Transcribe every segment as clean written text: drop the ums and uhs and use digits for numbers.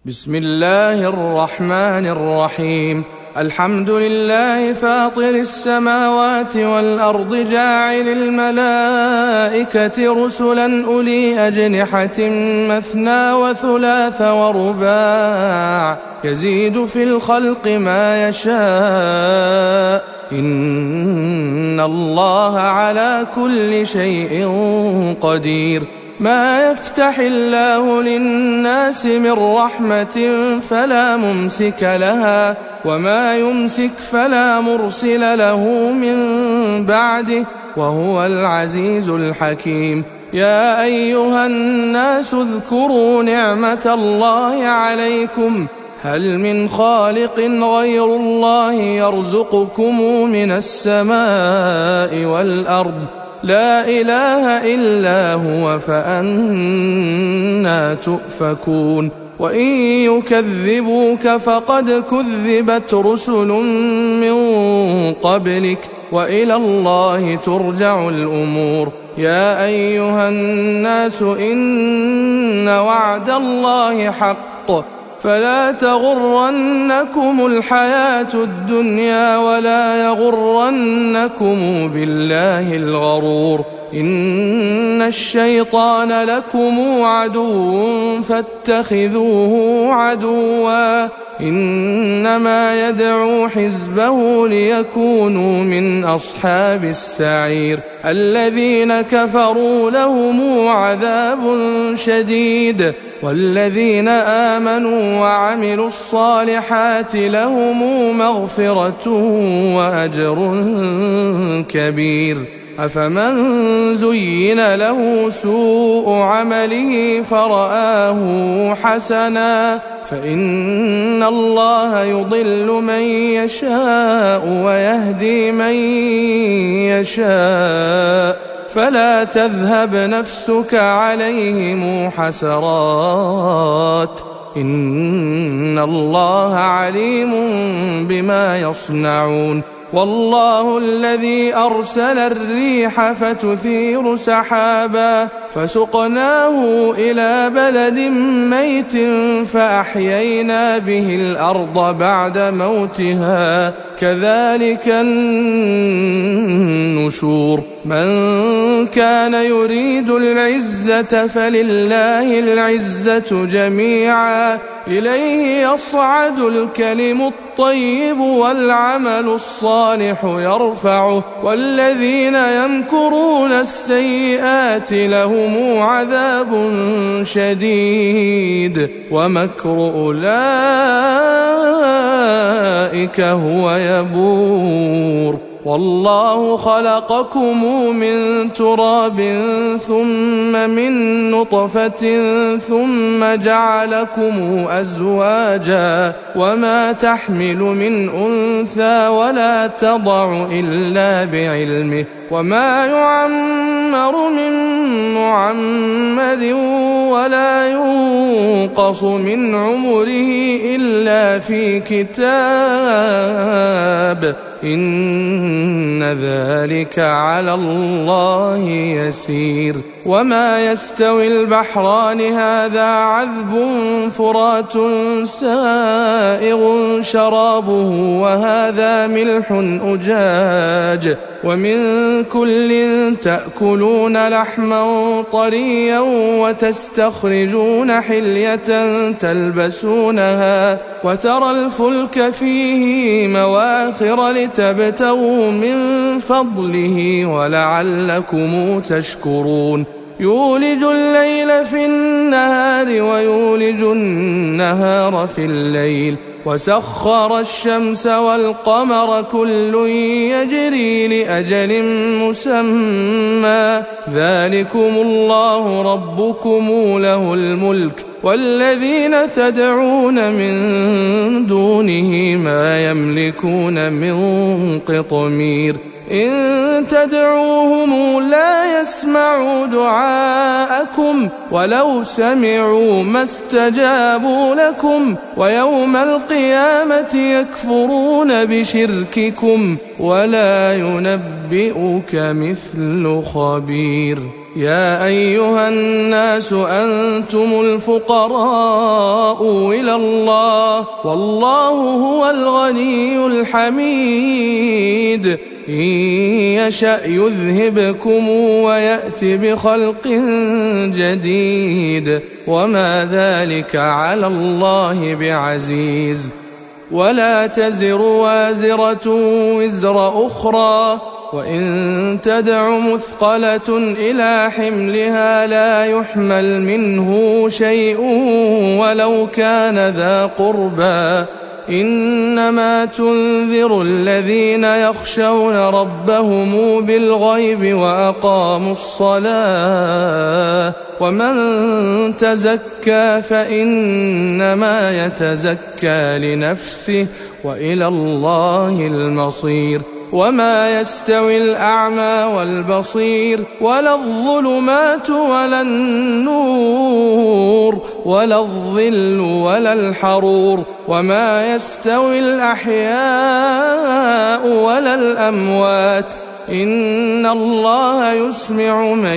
بسم الله الرحمن الرحيم. الحمد لله فاطر السماوات والأرض جاعل الملائكة رسلا أولي أجنحة مثنى وثلاث ورباع يزيد في الخلق ما يشاء إن الله على كل شيء قدير. ما يفتح الله للناس من رحمة فلا ممسك لها وما يمسك فلا مرسل له من بعده وهو العزيز الحكيم. يا أيها الناس اذكروا نعمة الله عليكم هل من خالق غير الله يرزقكم من السماء والأرض لا إله إلا هو فأنى تؤفكون. وإن يكذبوك فقد كذبت رسل من قبلك وإلى الله ترجع الأمور. يا أيها الناس إن وعد الله حق فلا تغرنكم الحياة الدنيا ولا يغرنكم بالله الغرور. إن الشيطان لكم عدو فاتخذوه عدوا إنما يدعو حزبه ليكونوا من أصحاب السعير. الذين كفروا لهم عذاب شديد والذين آمنوا وعملوا الصالحات لهم مغفرة وأجر كبير. أفمن زين له سوء عمله فرآه حسنا فإن الله يضل من يشاء ويهدي من يشاء فلا تذهب نفسك عليهم حسرات إن الله عليم بما يصنعون. والله الذي أرسل الريح فتثير سحابا فسقناه إلى بلد ميت فأحيينا به الأرض بعد موتها كذلك النشور. من كان يريد العزة فلله العزة جميعا إليه يصعد الكلم الطيب والعمل الصالح يرفعه والذين يمكرون السيئات لهم عذاب شديد ومكر أولئك هو يبور. والله خلقكم من تراب ثم من نطفة ثم جعلكم أزواجا وما تحمل من أنثى ولا تضع إلا بعلمه وما يعمر من معمر ولا ينقص من عمره إلا في كتاب إن ذلك على الله يسير. وما يستوي البحران هذا عذب فرات سائغ شرابه وهذا ملح أجاج ومن كل تأكلون لحما طريا وتستخرجون حلية تلبسونها وترى الفلك فيه مواخر لتبتغوا من فضله ولعلكم تشكرون. يولج الليل في النهار ويولج النهار في الليل وسخر الشمس والقمر كل يجري لأجل مسمى ذلكم الله ربكم له الملك والذين تدعون من دونه ما يملكون من قطمير. إن تدعوهم لا يسمعوا دعاءكم ولو سمعوا ما استجابوا لكم ويوم القيامة يكفرون بشرككم ولا ينبئك مثل خبير. يا أيها الناس أنتم الفقراء إلى الله والله هو الغني الحميد إن يشأ يذهبكم ويأت بخلق جديد وما ذلك على الله بعزيز ولا تزر وازرة وزر أخرى وإن تدع مثقلة إلى حملها لا يحمل منه شيء ولو كان ذا قربى إنما تنذر الذين يخشون ربهم بالغيب وأقاموا الصلاة ومن تزكى فإنما يتزكى لنفسه وإلى الله المصير وما يستوي الأعمى والبصير ولا الظلمات ولا النور ولا الظل ولا الحرور وما يستوي الأحياء ولا الأموات إن الله يسمع من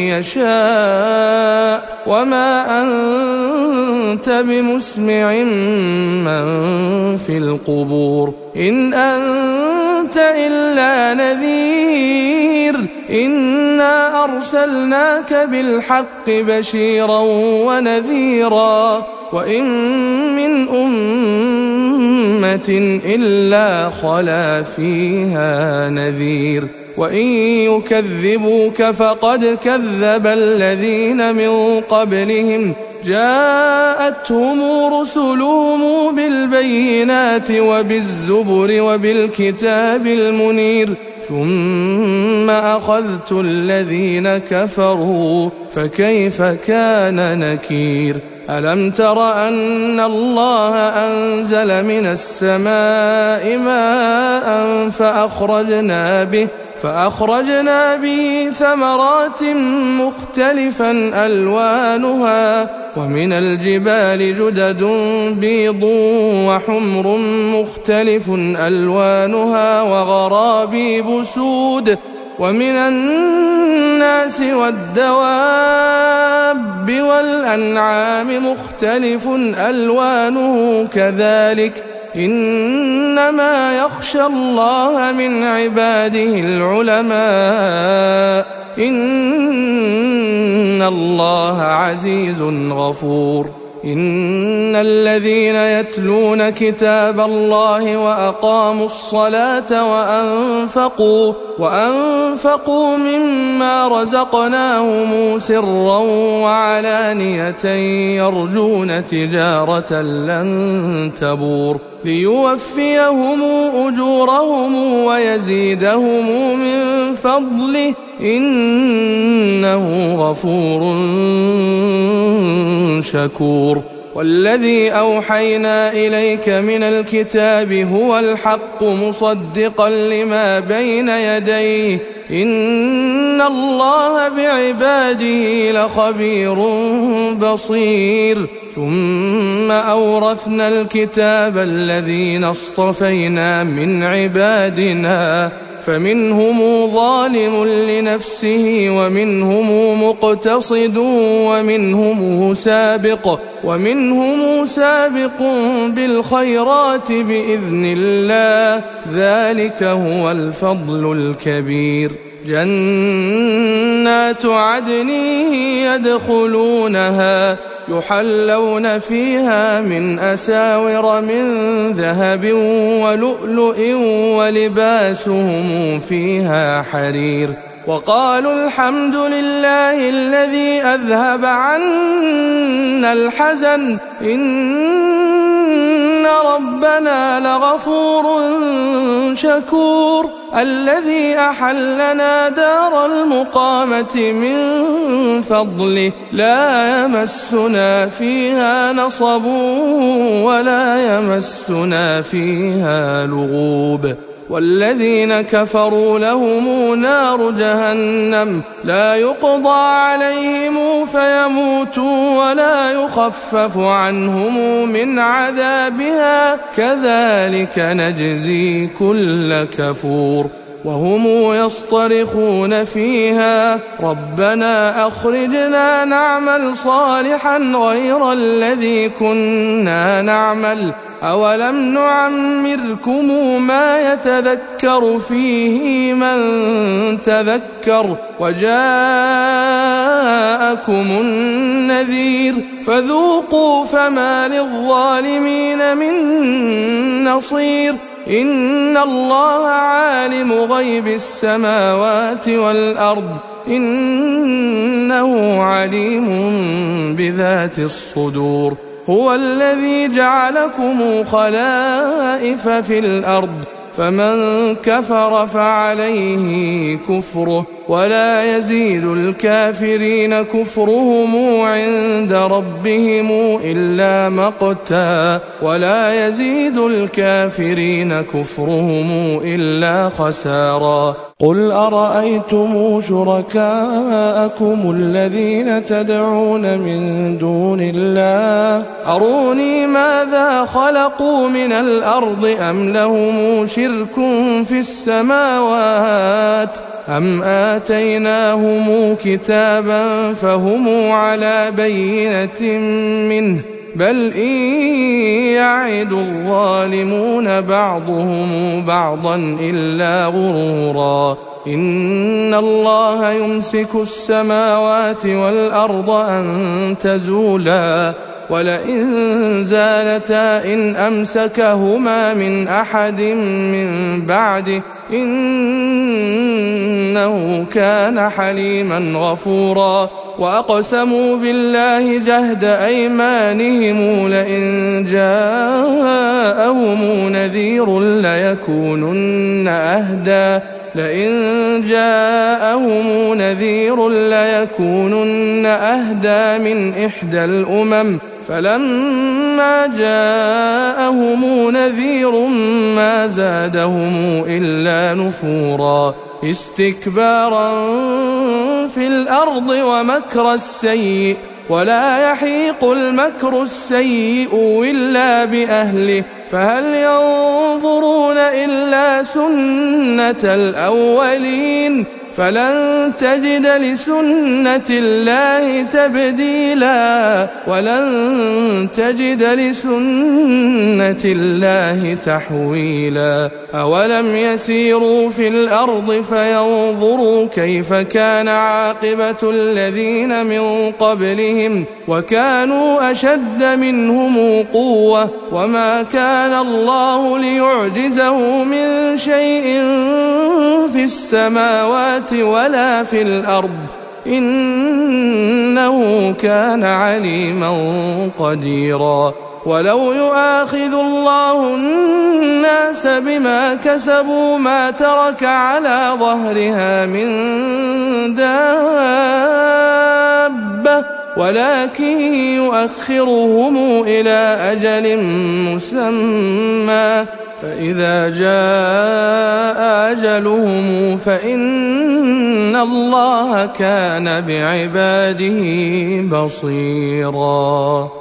يشاء وما أنت بمسمع من في القبور إن أنت إلا نذير إنا أرسلناك بالحق بشيرا ونذيرا وإن من أمة إلا خلا فيها نذير وإن يكذبوك فقد كذب الذين من قبلهم جاءتهم رسلهم بالبينات وبالزبر وبالكتاب المنير ثم أخذت الذين كفروا فكيف كان نكير ألم تر أن الله أنزل من السماء ماء فأخرجنا به ثمرات مختلفا ألوانها ومن الجبال جدد بيض وحمر مختلف ألوانها وغرابيب سود ومن الناس والدواب والأنعام مختلف ألوانه كذلك إنما يخشى الله من عباده العلماء إن الله عزيز غفور إن الذين يتلون كتاب الله وأقاموا الصلاة وأنفقوا مما رزقناهم سرا وعلانية يرجون تجارة لن تبور ليوفيهم أجورهم ويزيدهم من فضله إنه غفور شكور والذي أوحينا إليك من الكتاب هو الحق مصدقا لما بين يديه إن الله بعباده لخبير بصير ثم أورثنا الكتاب الذين اصطفينا من عبادنا فمنهم ظالم لنفسه ومنهم مقتصد ومنهم سابق بالخيرات بإذن الله ذلك هو الفضل الكبير جنات عدن يدخلونها يحلون فيها من أساور من ذهب ولؤلؤ ولباسهم فيها حرير وقالوا الحمد لله الذي أذهب عنا الحزن إن ربنا لغفور شكور الذي أحلنا دار المقامة من فضله لا يمسنا فيها نصب ولا يمسنا فيها لغوب والذين كفروا لهم نار جهنم لا يقضى عليهم فيموتوا ولا يخفف عنهم من عذابها كذلك نجزي كل كفور وهم يصطرخون فيها ربنا أخرجنا نعمل صالحا غير الذي كنا نعمل أولم نعمركم ما يتذكر فيه من تذكر وجاءكم النذير فذوقوا فما للظالمين من نصير إن الله عالم غيب السماوات والأرض إنه عليم بذات الصدور هو الذي جعلكم خلائف في الأرض فمن كفر فعليه كفره ولا يزيد الكافرين كفرهم عند ربهم إلا مقتا ولا يزيد الكافرين كفرهم إلا خسارا قل أرأيتم شركاءكم الذين تدعون من دون الله أروني ماذا خلقوا من الأرض أم لهم شرك في السماوات أم آتيناهم كتابا فهم على بينة منه بل إن يعد الظالمون بعضهم بعضا إلا غرورا إن الله يمسك السماوات والأرض أن تزولا ولئن زالتا إن أمسكهما من أحد من بعده إنه كان حليما غفورا وأقسموا بالله جهد أيمانهم لئن جاءهم نذير ليكونن أهدى من إحدى الأمم فلما جاءهم نذير ما زادهم إلا نفورا استكبارا في الأرض ومكر السيء ولا يحيق المكر السيء إلا بأهله فهل ينظرون إلا سنة الأولين فلن تجد لسنة الله تبديلا ولن تجد لسنة الله تحويلا أولم يسيروا في الأرض فينظروا كيف كان عاقبة الذين من قبلهم وكانوا أشد منهم قوة وما كان الله ليعجزه من شيء في السماوات ولا في الأرض إنه كان عليما قديرا ولو يؤاخذ الله الناس بما كسبوا ما ترك على ظهرها من دابة ولكن يؤخرهم إلى أجل مسمى فإذا جاء أجلهم فإن الله كان بعباده بصيرا.